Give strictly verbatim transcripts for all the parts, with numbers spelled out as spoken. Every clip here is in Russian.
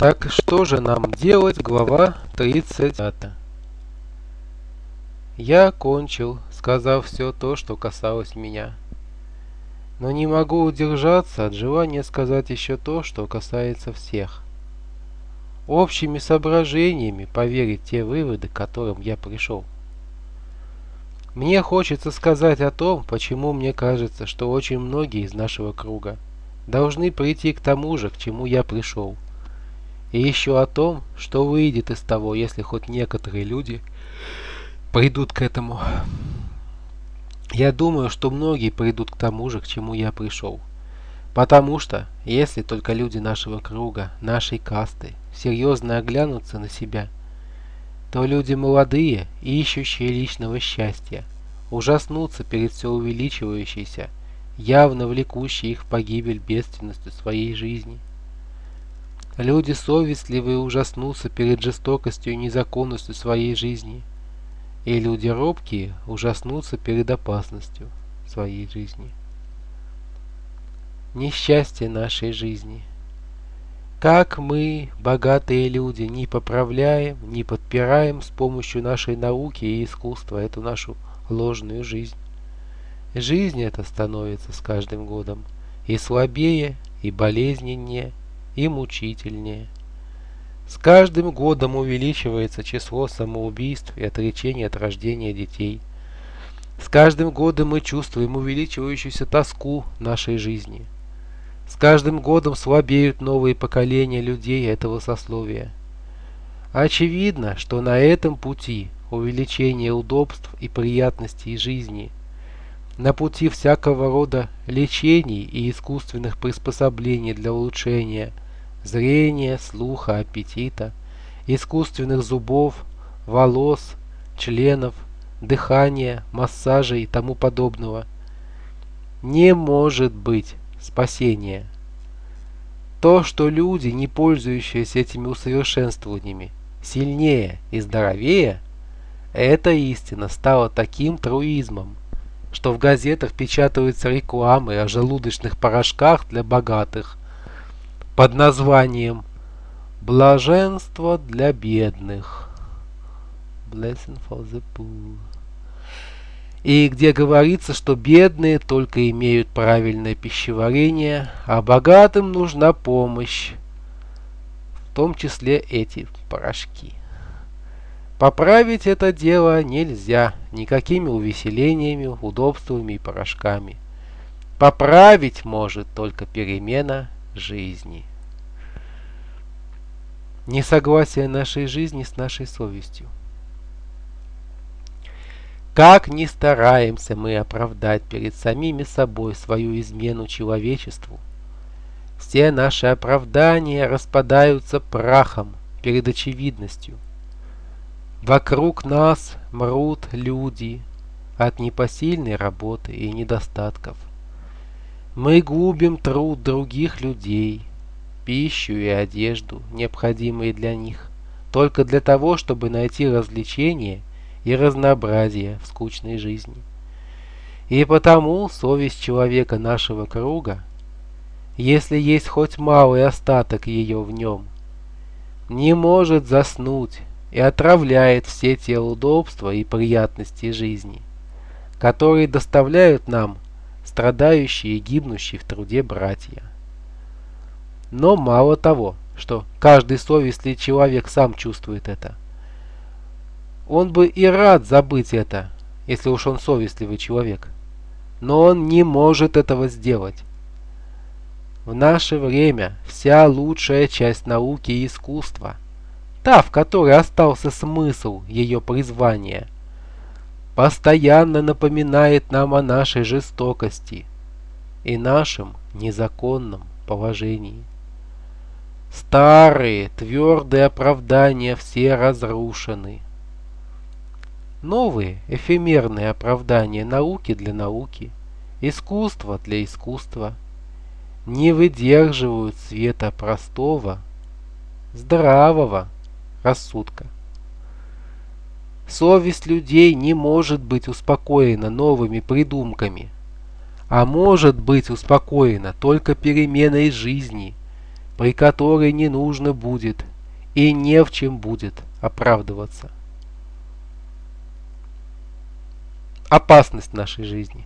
Так что же нам делать? Глава тридцать пятая. Я кончил, сказав все то, что касалось меня. Но не могу удержаться от желания сказать еще то, что касается всех. Общими соображениями поверить те выводы, к которым я пришел. Мне хочется сказать о том, почему мне кажется, что очень многие из нашего круга должны прийти к тому же, к чему я пришел. И еще о том, что выйдет из того, если хоть некоторые люди придут к этому. Я думаю, что многие придут к тому же, к чему я пришел. Потому что, если только люди нашего круга, нашей касты, серьезно оглянутся на себя, то люди молодые и ищущие личного счастья ужаснутся перед все увеличивающейся, явно влекущей их в погибель бедственностью своей жизни. Люди совестливые ужаснутся перед жестокостью и незаконностью своей жизни, и люди робкие ужаснутся перед опасностью своей жизни. Несчастье нашей жизни. Как мы, богатые люди, не поправляем, не подпираем с помощью нашей науки и искусства эту нашу ложную жизнь. Жизнь эта становится с каждым годом и слабее, и болезненнее, и мучительнее. С каждым годом увеличивается число самоубийств и отречений от рождения детей. С каждым годом мы чувствуем увеличивающуюся тоску нашей жизни. С каждым годом слабеют новые поколения людей этого сословия. Очевидно, что на этом пути увеличения удобств и приятностей жизни, на пути всякого рода лечений и искусственных приспособлений для улучшения зрения, слуха, аппетита, искусственных зубов, волос, членов, дыхания, массажа и тому подобного, не может быть спасения. То, что люди, не пользующиеся этими усовершенствованиями, сильнее и здоровее, эта истина стала таким труизмом, что в газетах печатаются рекламы о желудочных порошках для богатых под названием «Блаженство для бедных» Blessing for the poor. И где говорится, что бедные только имеют правильное пищеварение, а богатым нужна помощь, в том числе эти порошки. Поправить это дело нельзя никакими увеселениями, удобствами и порошками. Поправить может только перемена жизни. Несогласие нашей жизни с нашей совестью. Как ни стараемся мы оправдать перед самими собой свою измену человечеству, все наши оправдания распадаются прахом перед очевидностью. Вокруг нас мрут люди от непосильной работы и недостатков. Мы губим труд других людей, пищу и одежду, необходимые для них, только для того, чтобы найти развлечение и разнообразие в скучной жизни. И потому совесть человека нашего круга, если есть хоть малый остаток ее в нем, не может заснуть и отравляет все те удобства и приятности жизни, которые доставляют нам страдающие и гибнущие в труде братья. Но мало того, что каждый совестливый человек сам чувствует это. Он бы и рад забыть это, если уж он совестливый человек. Но он не может этого сделать. В наше время вся лучшая часть науки и искусства, та, в которой остался смысл ее призвания, постоянно напоминает нам о нашей жестокости и нашем незаконном положении. Старые твердые оправдания все разрушены. Новые эфемерные оправдания науки для науки, искусства для искусства не выдерживают света простого, здравого рассудка. Совесть людей не может быть успокоена новыми придумками, а может быть успокоена только переменой жизни, при которой не нужно будет и не в чем будет оправдываться. Опасность нашей жизни.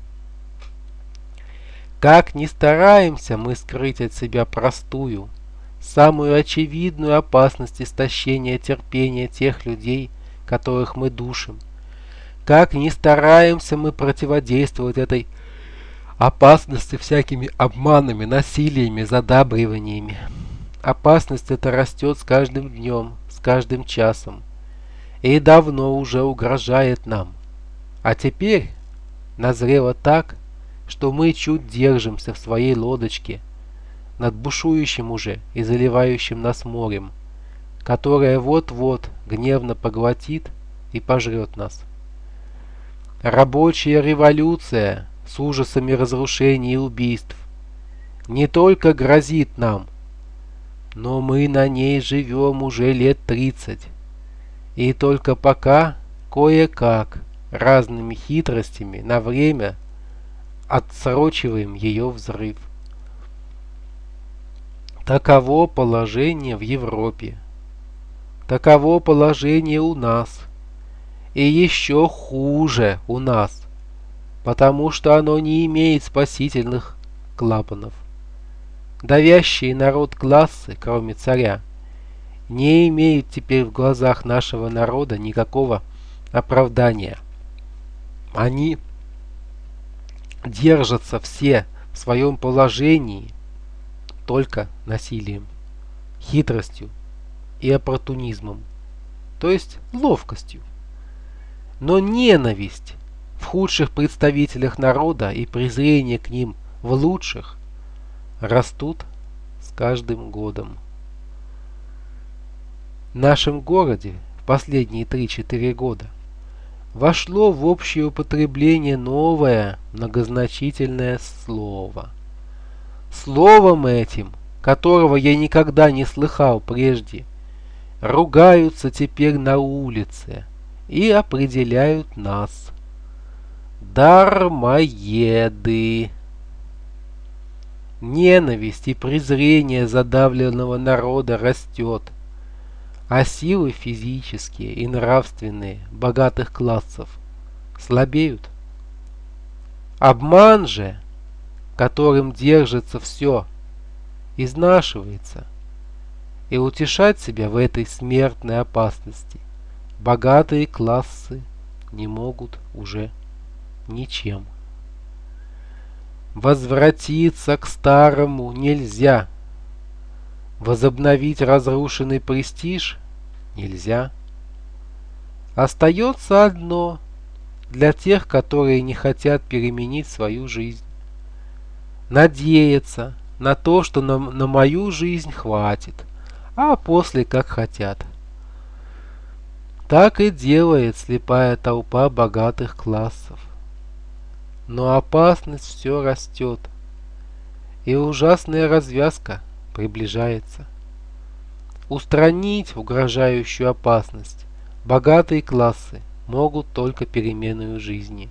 Как ни стараемся мы скрыть от себя простую, самую очевидную опасность истощения терпения тех людей, которых мы душим, как ни стараемся мы противодействовать этой опасности всякими обманами, насилиями, задабриваниями, опасность эта растет с каждым днем, с каждым часом, и давно уже угрожает нам. А теперь назрело так, что мы чуть держимся в своей лодочке над бушующим уже и заливающим нас морем, которое вот-вот гневно поглотит и пожрет нас. Рабочая революция с ужасами разрушений и убийств не только грозит нам, но мы на ней живем уже лет тридцать, и только пока кое-как разными хитростями на время отсрочиваем ее взрыв. Таково положение в Европе. Таково положение у нас. И еще хуже у нас, потому что оно не имеет спасительных клапанов. Давящие народ классы, кроме царя, не имеют теперь в глазах нашего народа никакого оправдания. Они держатся все в своем положении только насилием, хитростью и оппортунизмом, то есть ловкостью. Но ненависть в худших представителях народа и презрение к ним в лучших растут с каждым годом. В нашем городе в последние три-четыре года вошло в общее употребление новое многозначительное слово. Словом этим, которого я никогда не слыхал прежде, ругаются теперь на улице и определяют нас. Дармоеды. Ненависть и презрение задавленного народа растет, а силы физические и нравственные богатых классов слабеют. Обман же, которым держится все, изнашивается, и утешать себя в этой смертной опасности богатые классы не могут уже ничем. Возвратиться к старому нельзя. Возобновить разрушенный престиж нельзя. Остается одно для тех, которые не хотят переменить свою жизнь. Надеяться на то, что на, на мою жизнь хватит, а после как хотят. Так и делает слепая толпа богатых классов. Но опасность все растет, и ужасная развязка приближается. Устранить угрожающую опасность богатые классы могут только переменою жизни.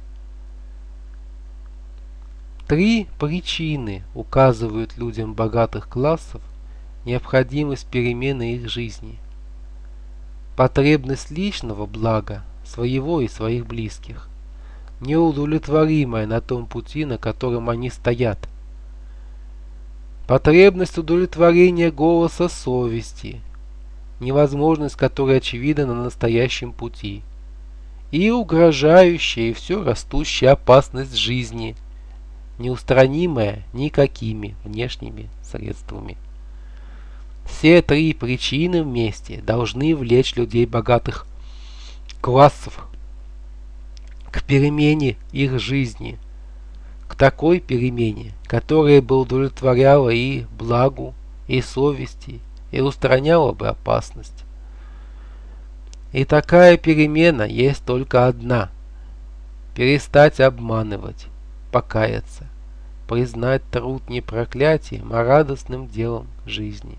Три причины указывают людям богатых классов необходимость перемены их жизни. Потребность личного блага, своего и своих близких, неудовлетворимая на том пути, на котором они стоят. Потребность удовлетворения голоса совести, невозможность которой очевидна на настоящем пути. И угрожающая и все растущая опасность жизни, неустранимая никакими внешними средствами. Все три причины вместе должны влечь людей богатых классов к перемене их жизни, к такой перемене, которая бы удовлетворяла и благу, и совести, и устраняла бы опасность. И такая перемена есть только одна: перестать обманывать, покаяться, признать труд не проклятием, а радостным делом жизни.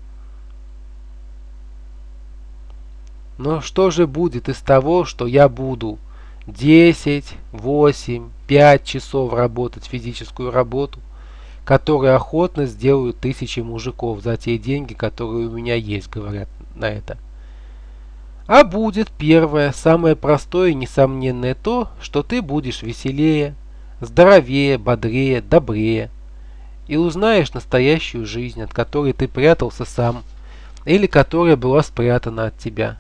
Но что же будет из того, что я буду десять, восемь, пять часов работать физическую работу, которые охотно сделают тысячи мужиков за те деньги, которые у меня есть, говорят на это. А будет первое, самое простое и несомненное то, что ты будешь веселее, здоровее, бодрее, добрее, и узнаешь настоящую жизнь, от которой ты прятался сам, или которая была спрятана от тебя.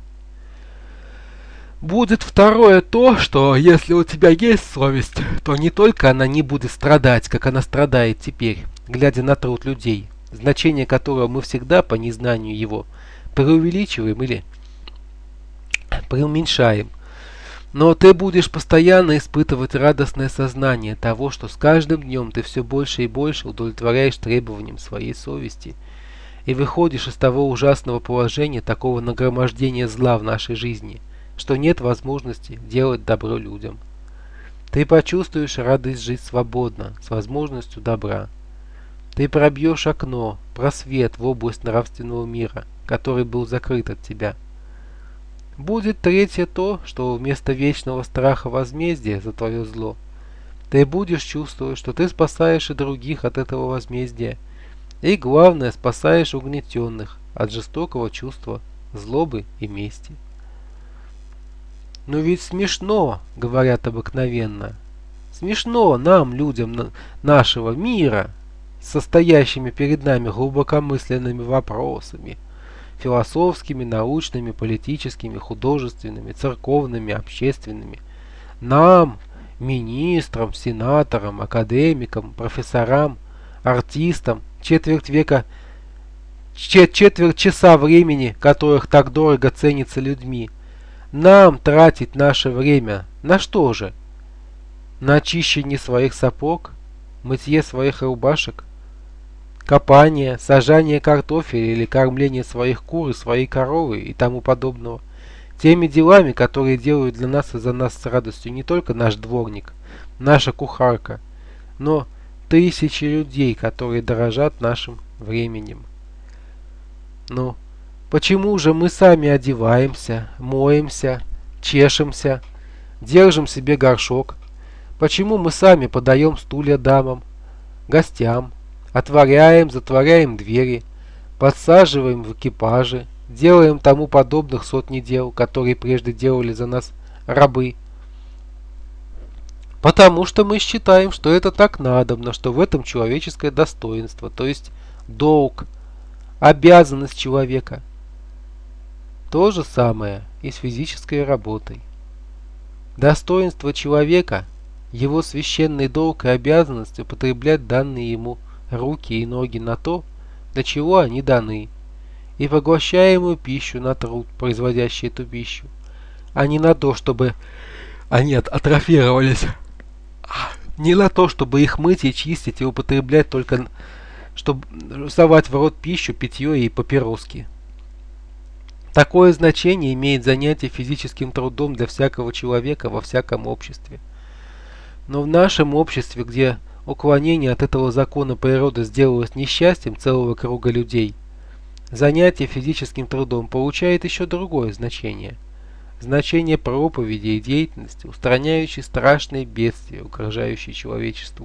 Будет второе то, что если у тебя есть совесть, то не только она не будет страдать, как она страдает теперь, глядя на труд людей, значение которого мы всегда по незнанию его преувеличиваем или преуменьшаем, но ты будешь постоянно испытывать радостное сознание того, что с каждым днем ты все больше и больше удовлетворяешь требованиям своей совести и выходишь из того ужасного положения, такого нагромождения зла в нашей жизни, что нет возможности делать добро людям. Ты почувствуешь радость жить свободно, с возможностью добра. Ты пробьешь окно, просвет в область нравственного мира, который был закрыт от тебя. Будет третье то, что вместо вечного страха возмездия за твое зло, ты будешь чувствовать, что ты спасаешь и других от этого возмездия, и, главное, спасаешь угнетенных от жестокого чувства злобы и мести. Но ведь смешно, говорят обыкновенно, смешно нам, людям нашего мира, состоящими перед нами глубокомысленными вопросами, философскими, научными, политическими, художественными, церковными, общественными. Нам, министрам, сенаторам, академикам, профессорам, артистам, четверть века, четверть часа времени, которых так дорого ценится людьми, нам тратить наше время на что же? На очищение своих сапог, мытье своих рубашек, копание, сажание картофеля или кормление своих кур и своей коровы и тому подобного. Теми делами, которые делают для нас и за нас с радостью не только наш дворник, наша кухарка, но тысячи людей, которые дорожат нашим временем. Ну, почему же мы сами одеваемся, моемся, чешемся, держим себе горшок? Почему мы сами подаем стулья дамам, гостям, отворяем, затворяем двери, подсаживаем в экипажи, делаем тому подобных сотни дел, которые прежде делали за нас рабы? Потому что мы считаем, что это так надобно, что в этом человеческое достоинство, то есть долг, обязанность человека. То же самое и с физической работой. Достоинство человека, его священный долг и обязанность употреблять данные ему руки и ноги на то, для чего они даны, и поглощаемую пищу на труд, производящий эту пищу, а не на то, чтобы они атрофировались, не на то, чтобы их мыть и чистить и употреблять только, чтобы совать в рот пищу, питье и папироски. Такое значение имеет занятие физическим трудом для всякого человека во всяком обществе. Но в нашем обществе, где уклонение от этого закона природы сделалось несчастьем целого круга людей, занятие физическим трудом получает еще другое значение. Значение проповеди и деятельности, устраняющей страшные бедствия, угрожающие человечеству.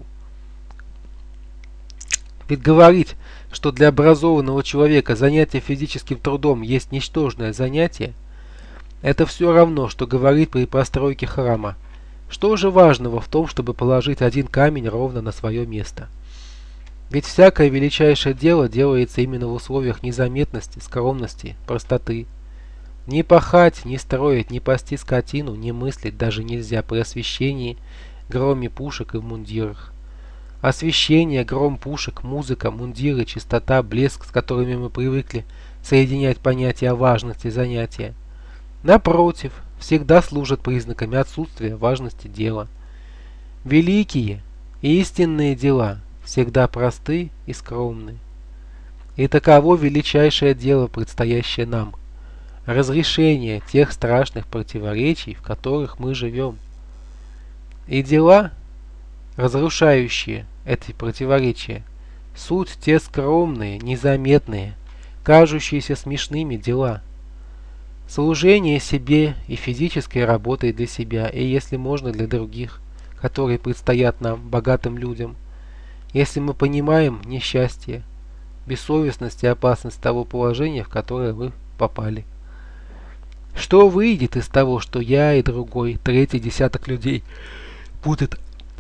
Ведь говорить, что для образованного человека занятие физическим трудом есть ничтожное занятие, это все равно, что говорить при постройке храма. Что же важного в том, чтобы положить один камень ровно на свое место? Ведь всякое величайшее дело делается именно в условиях незаметности, скромности, простоты. Не пахать, не строить, не пасти скотину, не мыслить даже нельзя при освещении, громе пушек и в мундирах. Освещение, гром пушек, музыка, мундиры, чистота, блеск, с которыми мы привыкли соединять понятия о важности занятия, напротив, всегда служат признаками отсутствия важности дела. Великие и истинные дела всегда просты и скромны. И таково величайшее дело, предстоящее нам – разрешение тех страшных противоречий, в которых мы живем. И дела, разрушающие эти противоречия, суть те скромные, незаметные, кажущиеся смешными дела. Служение себе и физической работой для себя, и если можно для других, которые предстоят нам, богатым людям. если мы понимаем несчастье, бессовестность и опасность того положения, в которое мы попали? Что выйдет из того, что я и другой, третий десяток людей будет,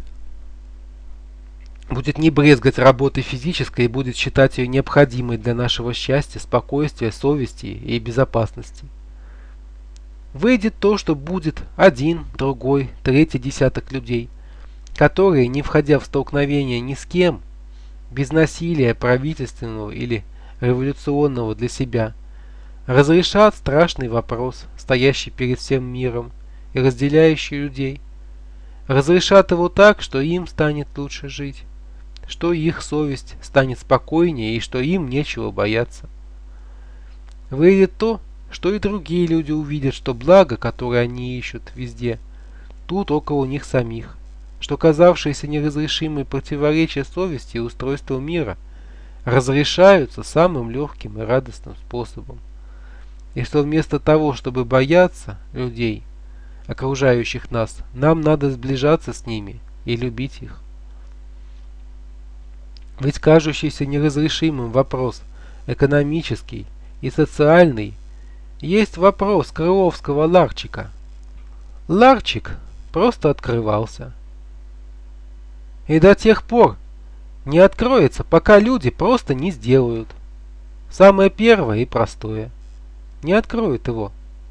будет не брезгать работой физической и будет считать ее необходимой для нашего счастья, спокойствия, совести и безопасности? Выйдет то, что будет один, другой, третий десяток людей, которые, не входя в столкновение ни с кем, без насилия правительственного или революционного для себя, разрешат страшный вопрос, стоящий перед всем миром и разделяющий людей. Разрешат его так, что им станет лучше жить, что их совесть станет спокойнее и что им нечего бояться. Выйдет то, что и другие люди увидят, что благо, которое они ищут везде, тут около них самих, что казавшиеся неразрешимые противоречия совести и устройства мира разрешаются самым легким и радостным способом. И что вместо того, чтобы бояться людей, окружающих нас, нам надо сближаться с ними и любить их. Ведь кажущийся неразрешимым вопрос экономический и социальный есть вопрос крыловского ларчика. Ларчик просто открывался. И до тех пор не откроется, пока люди просто не сделают. Самое первое и простое. Не откроют его.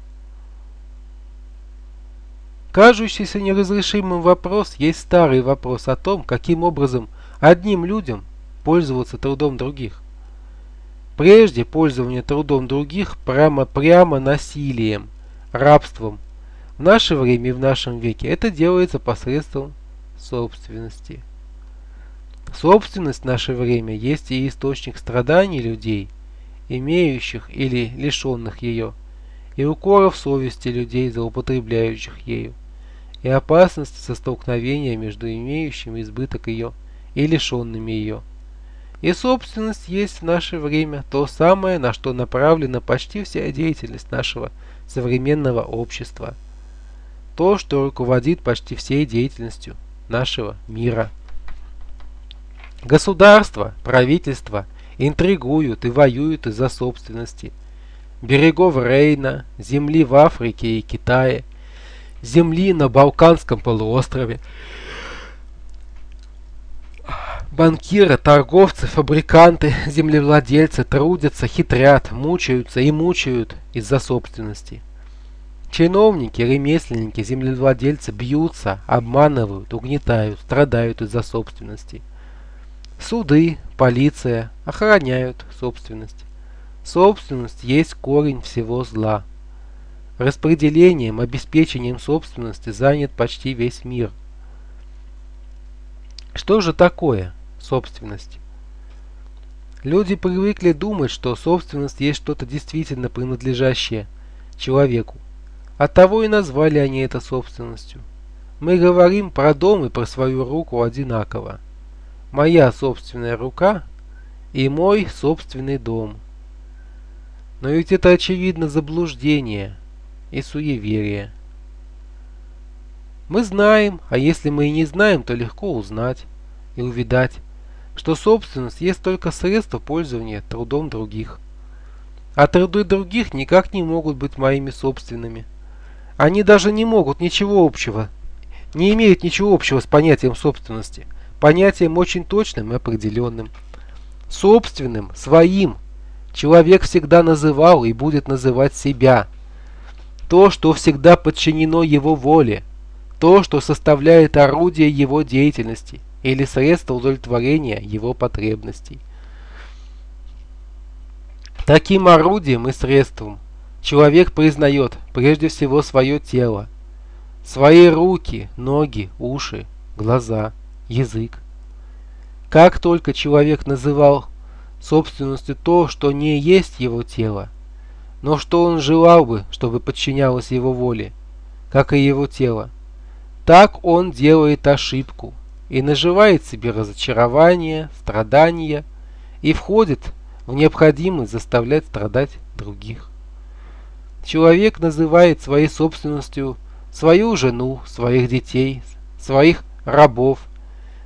Кажущийся неразрешимым вопрос есть старый вопрос о том, каким образом одним людям пользоваться трудом других. Прежде пользование трудом других прямо, прямо насилием, рабством. В наше время и в нашем веке это делается посредством собственности. Собственность в наше время есть и источник страданий людей, имеющих или лишенных ее, и укоров совести людей, злоупотребляющих ею, и опасности со столкновения между имеющими избыток ее и лишенными ее. И собственность есть в наше время то самое, на что направлена почти вся деятельность нашего современного общества. То, что руководит почти всей деятельностью нашего мира. Государства, правительства интригуют и воюют из-за собственности. Берегов Рейна, земли в Африке и Китае, земли на Балканском полуострове. Банкиры, торговцы, фабриканты, землевладельцы трудятся, хитрят, мучаются и мучают из-за собственности. Чиновники, ремесленники, землевладельцы бьются, обманывают, угнетают, страдают из-за собственности. Суды, полиция охраняют собственность. Собственность есть корень всего зла. Распределением, обеспечением собственности занят почти весь мир. Что же такое собственность? Люди привыкли думать, что собственность есть что-то действительно принадлежащее человеку. Оттого и назвали они это собственностью. Мы говорим про дом и про свою руку одинаково. Моя собственная рука и мой собственный дом. Но ведь это очевидно заблуждение и суеверие. Мы знаем, а если мы и не знаем, то легко узнать и увидать, что собственность есть только средство пользования трудом других. А труды других никак не могут быть моими собственными. Они даже не могут ничего общего, не имеют ничего общего с понятием собственности, понятием очень точным и определенным. Собственным, своим, человек всегда называл и будет называть себя. То, что всегда подчинено его воле, то, что составляет орудие его деятельности или средство удовлетворения его потребностей. Таким орудием и средством человек признает прежде всего свое тело, свои руки, ноги, уши, глаза, язык. Как только человек называл собственностью то, что не есть его тело, но что он желал бы, чтобы подчинялось его воле, как и его тело, так он делает ошибку и наживает себе разочарование, страдания и входит в необходимость заставлять страдать других. Человек называет своей собственностью свою жену, своих детей, своих рабов,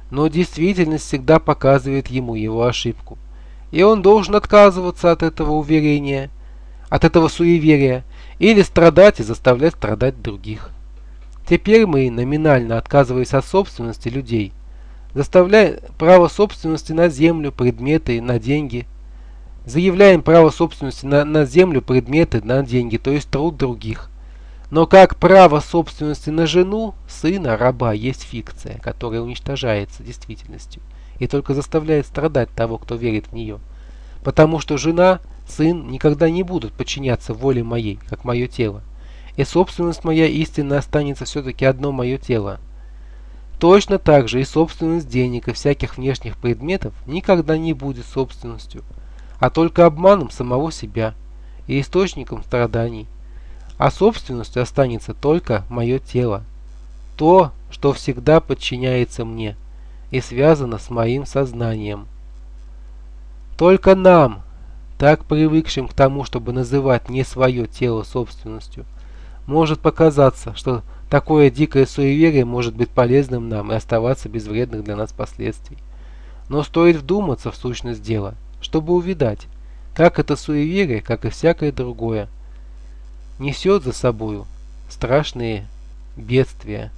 но действительность всегда показывает ему его ошибку. И он должен отказываться от этого уверения, от этого суеверия, или страдать и заставлять страдать других. Теперь мы, номинально отказываясь от собственности людей, заставляем право собственности на землю, предметы, на деньги, заявляем право собственности на, на землю, предметы, на деньги, то есть труд других. Но как право собственности на жену, сына, раба есть фикция, которая уничтожается действительностью и только заставляет страдать того, кто верит в нее. Потому что жена, сын никогда не будут подчиняться воле моей, как мое тело. И собственность моя истинно останется все-таки одно мое тело. Точно так же и собственность денег и всяких внешних предметов никогда не будет собственностью, а только обманом самого себя и источником страданий. А собственностью останется только мое тело, то, что всегда подчиняется мне и связано с моим сознанием. Только нам, так привыкшим к тому, чтобы называть не свое тело собственностью, может показаться, что такое дикое суеверие может быть полезным нам и оставаться без вредных для нас последствий. Но стоит вдуматься в сущность дела, чтобы увидать, как это суеверие, как и всякое другое, несет за собою страшные бедствия.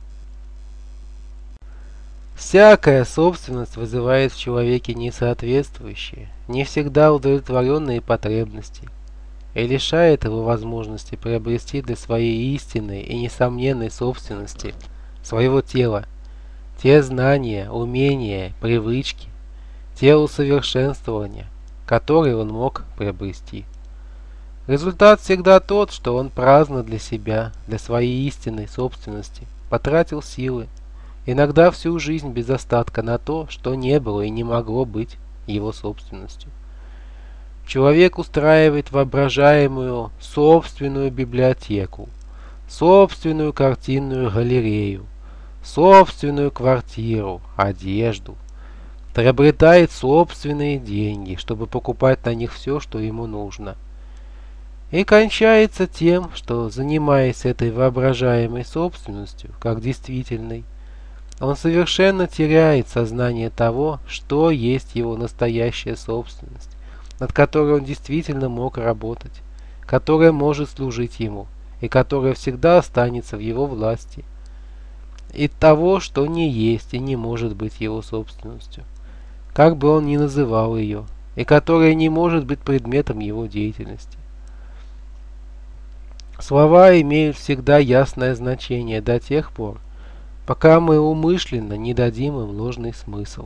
Всякая собственность вызывает в человеке несоответствующие, не всегда удовлетворенные потребности и лишает его возможности приобрести для своей истинной и несомненной собственности своего тела те знания, умения, привычки, те усовершенствования, которые он мог приобрести. Результат всегда тот, что он праздно для себя, для своей истинной собственности, потратил силы, иногда всю жизнь без остатка на то, что не было и не могло быть его собственностью. Человек устраивает воображаемую собственную библиотеку, собственную картинную галерею, собственную квартиру, одежду, приобретает собственные деньги, чтобы покупать на них все, что ему нужно. И кончается тем, что, занимаясь этой воображаемой собственностью, как действительной, он совершенно теряет сознание того, что есть его настоящая собственность, над которой он действительно мог работать, которая может служить ему и которая всегда останется в его власти, и того, что не есть и не может быть его собственностью, как бы он ни называл ее, и которая не может быть предметом его деятельности. Слова имеют всегда ясное значение до тех пор, пока мы умышленно не дадим им ложный смысл.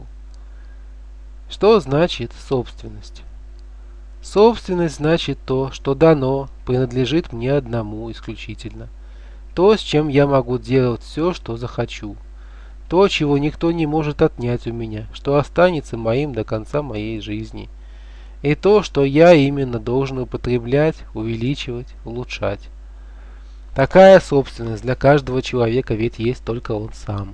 Что значит собственность? Собственность значит то, что дано, принадлежит мне одному исключительно. То, с чем я могу делать все, что захочу. То, чего никто не может отнять у меня, что останется моим до конца моей жизни. И то, что я именно должен употреблять, увеличивать, улучшать. Такая собственность для каждого человека ведь есть только он сам.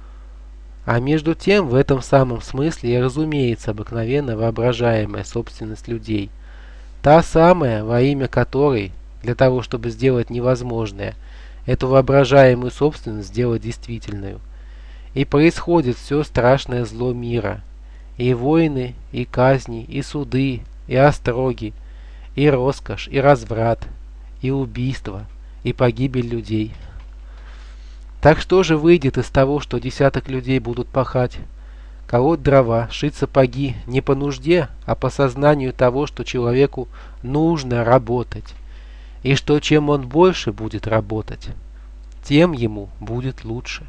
А между тем, в этом самом смысле и разумеется обыкновенно воображаемая собственность людей. Та самая, во имя которой, для того чтобы сделать невозможное, эту воображаемую собственность сделать действительную. И происходит все страшное зло мира. И войны, и казни, и суды, и остроги, и роскошь, и разврат, и убийство, и погибель людей. Так что же выйдет из того, что десяток людей будут пахать, колоть дрова, шить сапоги не по нужде, а по сознанию того, что человеку нужно работать, и что чем он больше будет работать, тем ему будет лучше?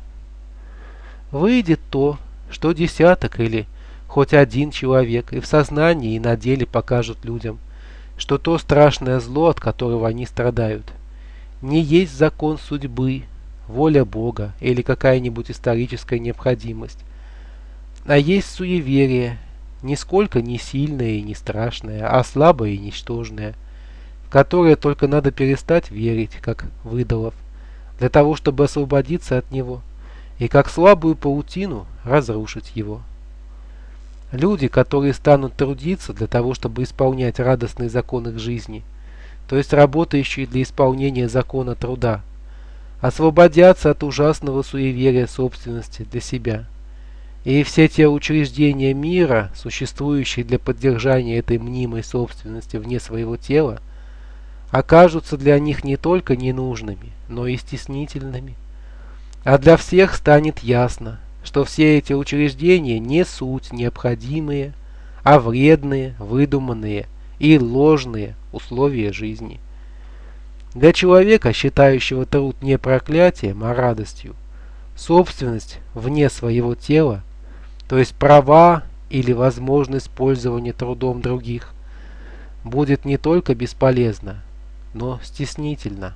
Выйдет то, что десяток или хоть один человек и в сознании, и на деле покажут людям, что то страшное зло, от которого они страдают, не есть закон судьбы, воля Бога или какая-нибудь историческая необходимость, а есть суеверие, нисколько не сильное и не страшное, а слабое и ничтожное, в которое только надо перестать верить, как в идолов, для того, чтобы освободиться от него, и как слабую паутину разрушить его. Люди, которые станут трудиться для того, чтобы исполнять радостный закон их жизни, то есть работающие для исполнения закона труда, освободятся от ужасного суеверия собственности для себя И все те учреждения мира, существующие для поддержания этой мнимой собственности вне своего тела, окажутся для них не только ненужными, но и стеснительными. А для всех станет ясно, что все эти учреждения не суть необходимые, а вредные, выдуманные и ложные условия жизни. Для человека, считающего труд не проклятием, а радостью, собственность вне своего тела, то есть права или возможность пользования трудом других, будет не только бесполезна, но стеснительна.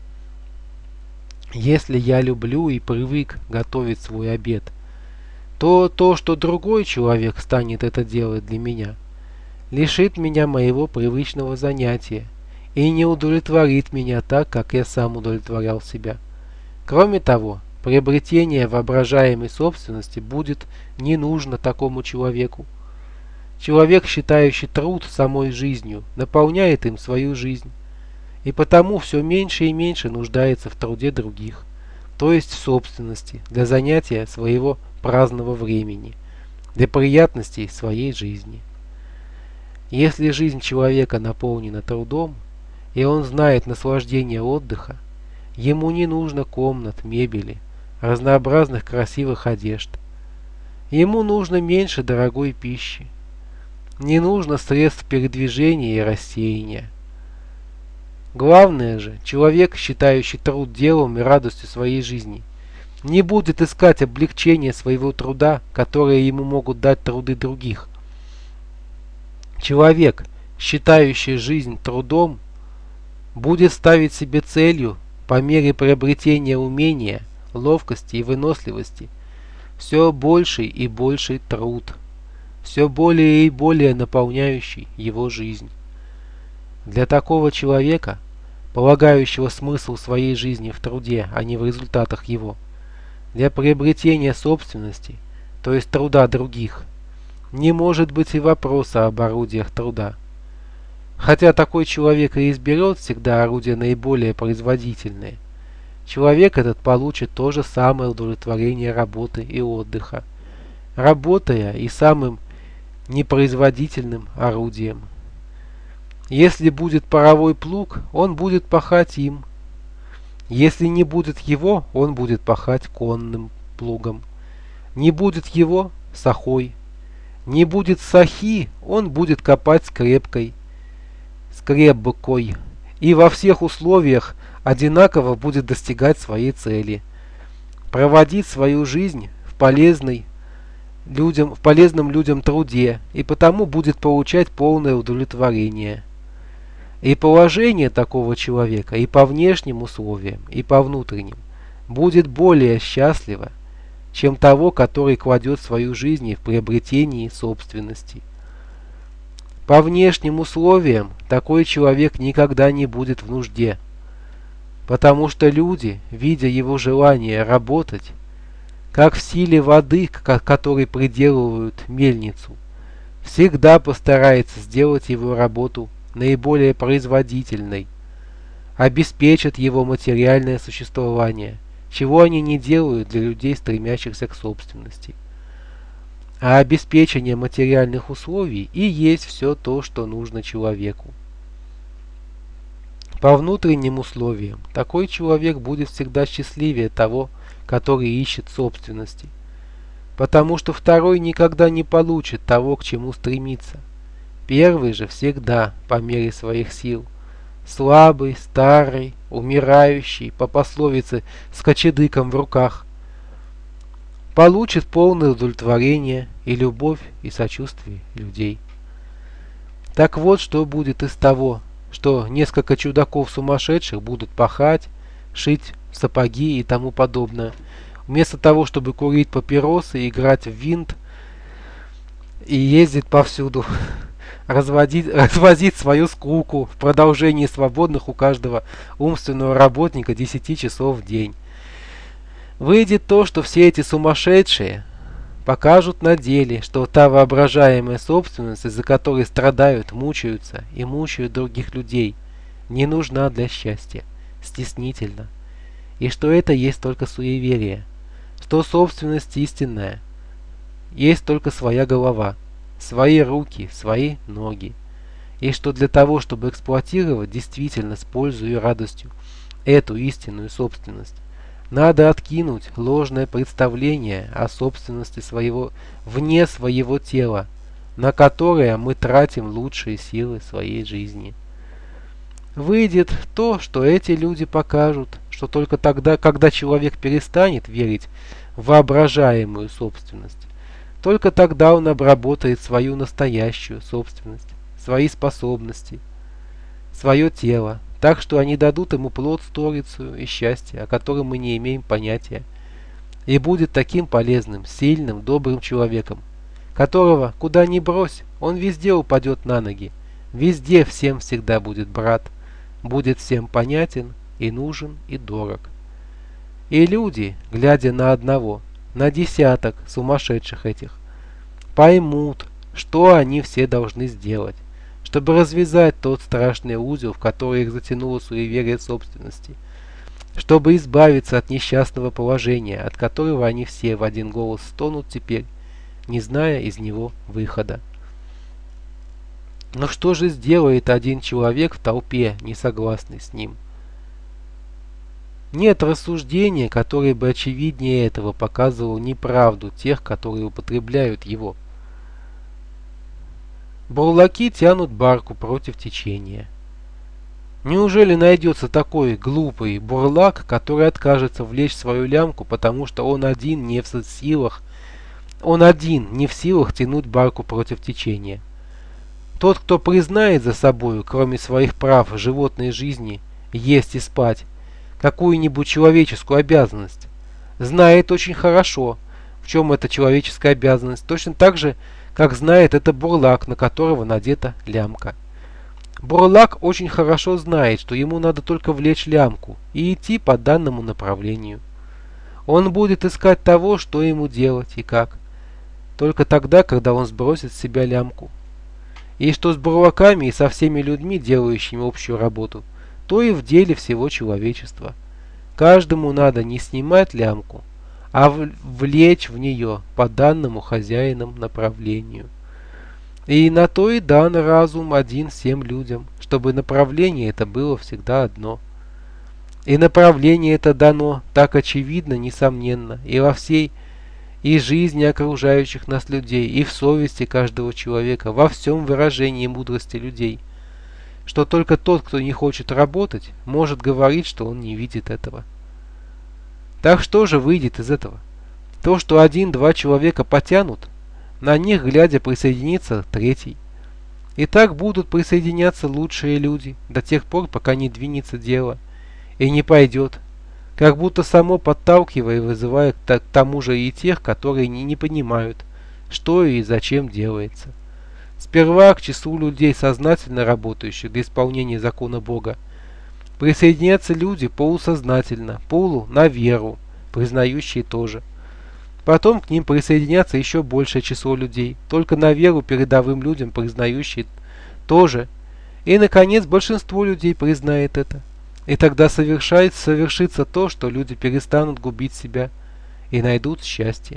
Если я люблю и привык готовить свой обед, то то, что другой человек станет это делать для меня, лишит меня моего привычного занятия и не удовлетворит меня так, как я сам удовлетворял себя. Кроме того, приобретение воображаемой собственности будет не нужно такому человеку. Человек, считающий труд самой жизнью, наполняет им свою жизнь, и потому все меньше и меньше нуждается в труде других, то есть в собственности, для занятия своего праздного времени, для приятностей своей жизни. Если жизнь человека наполнена трудом, и он знает наслаждение отдыха, ему не нужно комнат, мебели, разнообразных красивых одежд. Ему нужно меньше дорогой пищи. Не нужно средств передвижения и рассеяния. Главное же, человек, считающий труд делом и радостью своей жизни, не будет искать облегчения своего труда, которое ему могут дать труды других. Человек, считающий жизнь трудом, будет ставить себе целью, по мере приобретения умения, ловкости и выносливости, все больший и больший труд, все более и более наполняющий его жизнь. Для такого человека, полагающего смысл своей жизни в труде, а не в результатах его, для приобретения собственности, то есть труда других, не может быть и вопроса об орудиях труда. Хотя такой человек и изберет всегда орудия наиболее производительные, человек этот получит то же самое удовлетворение работы и отдыха, работая и самым непроизводительным орудием. Если будет паровой плуг, он будет пахать им. Если не будет его, он будет пахать конным плугом. Не будет его – сахой. Не будет сахи, он будет копать скрепкой, скребкой. И во всех условиях одинаково будет достигать своей цели. Проводить свою жизнь в полезной людям, в полезном людям труде, и потому будет получать полное удовлетворение. И положение такого человека и по внешним условиям, и по внутренним будет более счастливо, чем того, который кладет свою жизнь в приобретении собственности. По внешним условиям такой человек никогда не будет в нужде, потому что люди, видя его желание работать, как в силе воды, к которой приделывают мельницу, всегда постарается сделать его работу наиболее производительной, обеспечат его материальное существование, чего они не делают для людей, стремящихся к собственности. А обеспечение материальных условий и есть все то, что нужно человеку. По внутренним условиям такой человек будет всегда счастливее того, который ищет собственности, потому что второй никогда не получит того, к чему стремится. Первый же всегда, по мере своих сил, слабый, старый, умирающий, по пословице с кочедыком в руках, получит полное удовлетворение и любовь и сочувствие людей. Так вот, что будет из того, что несколько чудаков сумасшедших будут пахать, шить сапоги и тому подобное, вместо того, чтобы курить папиросы, играть в винт и ездить повсюду, разводить, развозить свою скуку в продолжении свободных у каждого умственного работника десяти часов в день. Выйдет то, что все эти сумасшедшие покажут на деле, что та воображаемая собственность, из-за которой страдают, мучаются и мучают других людей, не нужна для счастья, стеснительна, и что это есть только суеверие, что собственность истинная есть только своя голова, свои руки, свои ноги. И что для того, чтобы эксплуатировать действительно с пользой и радостью эту истинную собственность, надо откинуть ложное представление о собственности своего вне своего тела, на которое мы тратим лучшие силы своей жизни. Выйдет то, что эти люди покажут, что только тогда, когда человек перестанет верить в воображаемую собственность, только тогда он обработает свою настоящую собственность, свои способности, свое тело, так что они дадут ему плод, сторицу и счастье, о котором мы не имеем понятия, и будет таким полезным, сильным, добрым человеком, которого, куда ни брось, он везде упадет на ноги, везде всем всегда будет брат, будет всем понятен и нужен и дорог. И люди, глядя на одного, на десяток сумасшедших этих, поймут, что они все должны сделать, чтобы развязать тот страшный узел, в который их затянуло суеверие собственности, чтобы избавиться от несчастного положения, от которого они все в один голос стонут теперь, не зная из него выхода. Но что же сделает один человек в толпе, не согласный с ним? Нет рассуждения, которое бы очевиднее этого показывало неправду тех, которые употребляют его. Бурлаки тянут барку против течения. Неужели найдется такой глупый бурлак, который откажется влечь свою лямку, потому что он один не в силах, он один не в силах тянуть барку против течения? Тот, кто признает за собою, кроме своих прав животной жизни, есть и спать, какую-нибудь человеческую обязанность, знает очень хорошо, в чем эта человеческая обязанность, точно так же, как знает это бурлак, на которого надета лямка. Бурлак очень хорошо знает, что ему надо только влечь лямку и идти по данному направлению. Он будет искать того, что ему делать и как, только тогда, когда он сбросит с себя лямку. И что с бурлаками и со всеми людьми, делающими общую работу, то и в деле всего человечества. Каждому надо не снимать лямку, а влечь в нее по данному хозяинам направлению. И на то и дан разум один всем людям, чтобы направление это было всегда одно. И направление это дано так очевидно, несомненно, и во всей и жизни окружающих нас людей, и в совести каждого человека, во всем выражении мудрости людей, что только тот, кто не хочет работать, может говорить, что он не видит этого. Так что же выйдет из этого? То, что один-два человека потянут, на них глядя присоединится третий. И так будут присоединяться лучшие люди до тех пор, пока не двинется дело и не пойдет, как будто само подталкивая и вызывая к тому же и тех, которые не, не понимают, что и зачем делается. Сперва к числу людей, сознательно работающих для исполнения закона Бога, присоединятся люди полусознательно, полу на веру, признающие тоже. Потом к ним присоединятся еще большее число людей, только на веру передовым людям, признающие тоже. И, наконец, большинство людей признает это. И тогда совершается, совершится то, что люди перестанут губить себя и найдут счастье.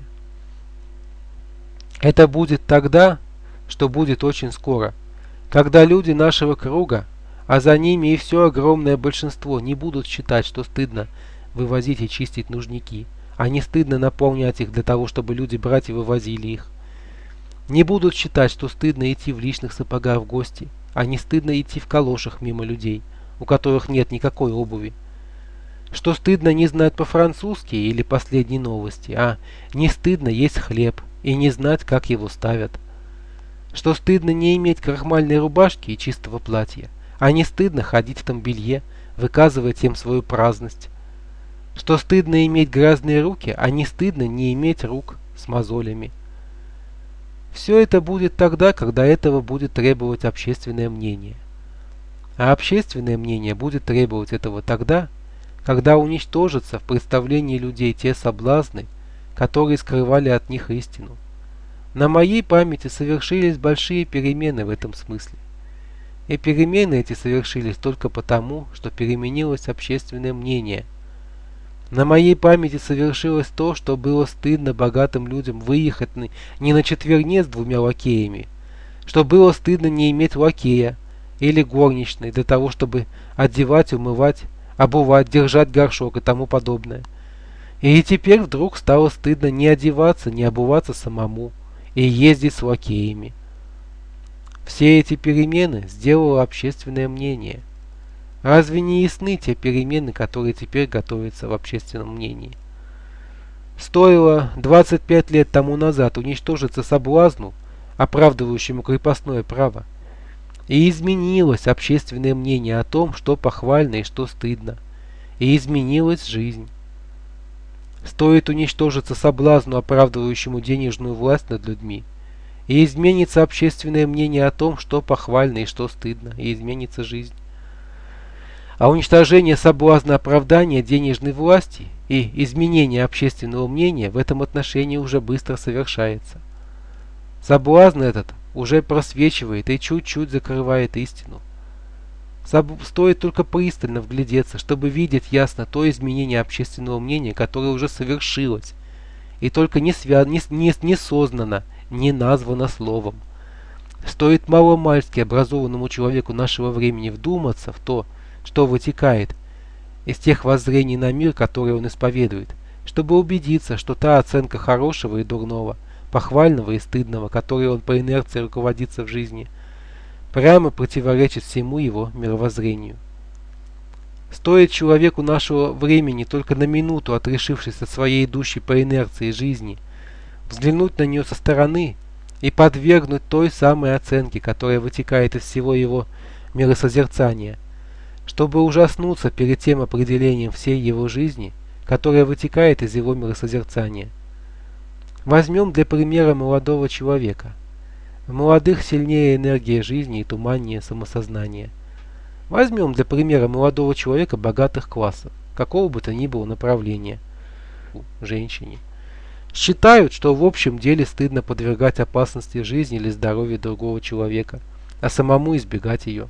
Это будет тогда, что будет очень скоро, когда люди нашего круга, а за ними и все огромное большинство, не будут считать, что стыдно вывозить и чистить нужники, а не стыдно наполнять их для того, чтобы люди брать и вывозили их. Не будут считать, что стыдно идти в личных сапогах в гости, а не стыдно идти в калошах мимо людей, у которых нет никакой обуви. Что стыдно не знать по-французски или последние новости, а не стыдно есть хлеб и не знать, как его ставят. Что стыдно не иметь крахмальной рубашки и чистого платья, а не стыдно ходить в том белье, выказывая тем свою праздность. Что стыдно иметь грязные руки, а не стыдно не иметь рук с мозолями. Все это будет тогда, когда этого будет требовать общественное мнение. А общественное мнение будет требовать этого тогда, когда уничтожатся в представлении людей те соблазны, которые скрывали от них истину. На моей памяти совершились большие перемены в этом смысле. И перемены эти совершились только потому, что переменилось общественное мнение. На моей памяти совершилось то, что было стыдно богатым людям выехать не на четверне с двумя лакеями, что было стыдно не иметь лакея или горничной для того, чтобы одевать, умывать, обувать, держать горшок и тому подобное. И теперь вдруг стало стыдно не одеваться, не обуваться самому и ездить с лакеями. Все эти перемены сделало общественное мнение. Разве не ясны те перемены, которые теперь готовятся в общественном мнении? Стоило двадцать пять лет тому назад уничтожиться соблазну, оправдывающему крепостное право, и изменилось общественное мнение о том, что похвально и что стыдно, и изменилась жизнь. Стоит уничтожиться соблазну, оправдывающему денежную власть над людьми, и изменится общественное мнение о том, что похвально и что стыдно, и изменится жизнь. А уничтожение соблазна оправдания денежной власти и изменение общественного мнения в этом отношении уже быстро совершается. Соблазн этот уже просвечивает и чуть-чуть закрывает истину. Стоит только пристально вглядеться, чтобы видеть ясно то изменение общественного мнения, которое уже совершилось, и только не, свя... не, не, не сознано, не названо словом. Стоит маломальски образованному человеку нашего времени вдуматься в то, что вытекает из тех воззрений на мир, которые он исповедует, чтобы убедиться, что та оценка хорошего и дурного, похвального и стыдного, которой он по инерции руководится в жизни, прямо противоречит всему его мировоззрению. Стоит человеку нашего времени, только на минуту отрешившись от своей идущей по инерции жизни, взглянуть на нее со стороны и подвергнуть той самой оценке, которая вытекает из всего его миросозерцания, чтобы ужаснуться перед тем определением всей его жизни, которое вытекает из его миросозерцания. Возьмем для примера молодого человека. В молодых сильнее энергия жизни и туманнее самосознание. Возьмем для примера молодого человека богатых классов, какого бы то ни было направления, женщине. Считают, что в общем деле стыдно подвергать опасности жизни или здоровья другого человека, а самому избегать ее.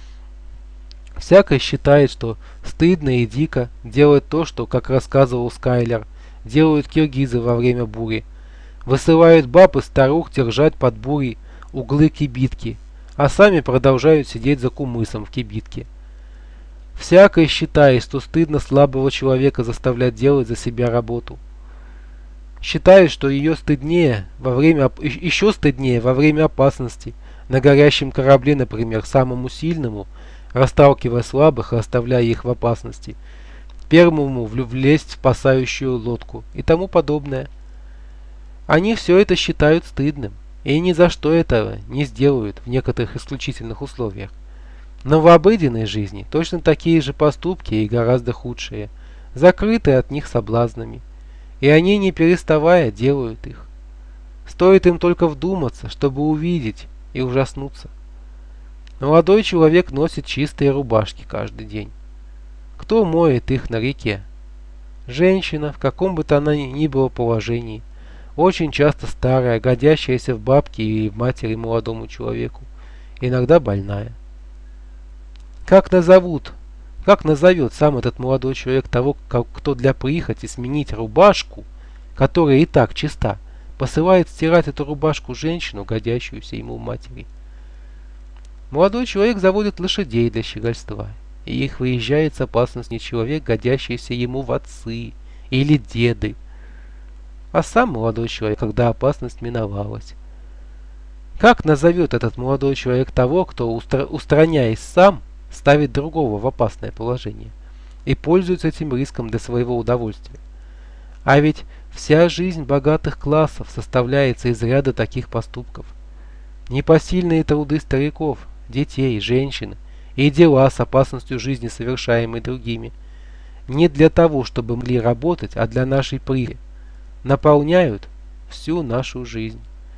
Всякий считает, что стыдно и дико делать то, что, как рассказывал Скайлер, делают киргизы во время бури. Высылают баб и старух держать под бурей углы кибитки, а сами продолжают сидеть за кумысом в кибитке. Всякий считает, что стыдно слабого человека заставлять делать за себя работу. Считает, что ее стыднее во время, еще стыднее во время опасности, на горящем корабле, например, самому сильному, расталкивая слабых и оставляя их в опасности, первому влезть в спасающую лодку и тому подобное. Они все это считают стыдным, и ни за что этого не сделают в некоторых исключительных условиях. Но в обыденной жизни точно такие же поступки и гораздо худшие, закрыты от них соблазнами, и они не переставая делают их. Стоит им только вдуматься, чтобы увидеть и ужаснуться. Молодой человек носит чистые рубашки каждый день. Кто моет их на реке? Женщина, в каком бы то она ни было положении, очень часто старая, годящаяся в бабке или в матери молодому человеку, иногда больная. Как назовут, как назовет сам этот молодой человек того, кто для прихоти сменить рубашку, которая и так чиста, посылает стирать эту рубашку женщину, годящуюся ему в матери? Молодой человек заводит лошадей для щегольства, и их выезжает с опасностью человек, годящийся ему в отцы или деды. А сам молодой человек, когда опасность миновалась. Как назовет этот молодой человек того, кто, устра устраняясь сам, ставит другого в опасное положение и пользуется этим риском для своего удовольствия? А ведь вся жизнь богатых классов составляется из ряда таких поступков. Непосильные труды стариков, детей, женщин и дела с опасностью жизни, совершаемые другими, не для того, чтобы могли работать, а для нашей прихоти, наполняют всю нашу жизнь.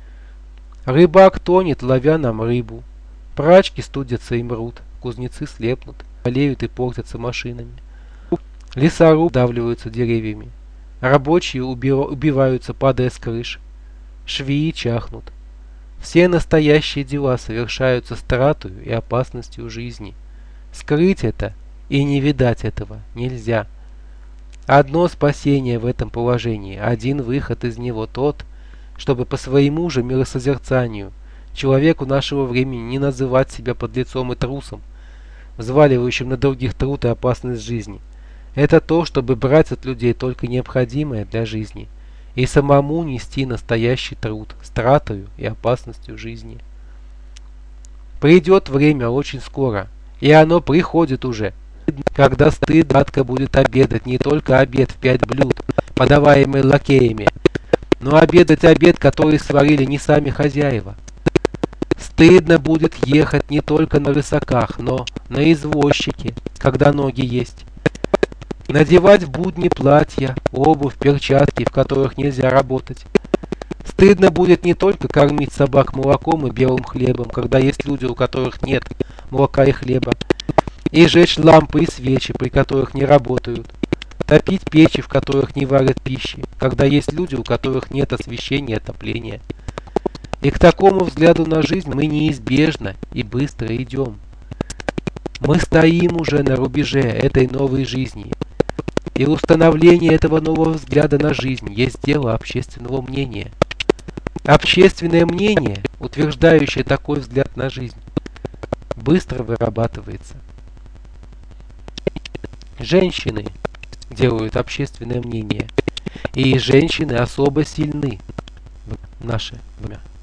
Рыбак тонет, ловя нам рыбу. Прачки студятся и мрут, кузнецы слепнут, болеют и портятся машинами. Лесорубы давливаются деревьями. Рабочие убиваются, падая с крыш. Швеи чахнут. Все настоящие дела совершаются стратою и опасностью жизни. Скрыть это и не видать этого нельзя. Одно спасение в этом положении, один выход из него тот, чтобы по своему же миросозерцанию человеку нашего времени не называть себя подлецом и трусом, взваливающим на других труд и опасность жизни. Это то, чтобы брать от людей только необходимое для жизни и самому нести настоящий труд с тратою и опасностью жизни. Придет время очень скоро, и оно приходит уже, когда стыдно будет обедать не только обед в пять блюд, подаваемый лакеями, но обедать обед, который сварили не сами хозяева. Стыдно будет ехать не только на рысаках, но на извозчике, когда ноги есть. Надевать в будни платья, обувь, перчатки, в которых нельзя работать. Стыдно будет не только кормить собак молоком и белым хлебом, когда есть люди, у которых нет молока и хлеба, и жечь лампы и свечи, при которых не работают, топить печи, в которых не варят пищи, когда есть люди, у которых нет освещения и отопления. И к такому взгляду на жизнь мы неизбежно и быстро идем. Мы стоим уже на рубеже этой новой жизни, и установление этого нового взгляда на жизнь есть дело общественного мнения. Общественное мнение, утверждающее такой взгляд на жизнь, быстро вырабатывается. Женщины делают общественное мнение, и женщины особо сильны в наше время.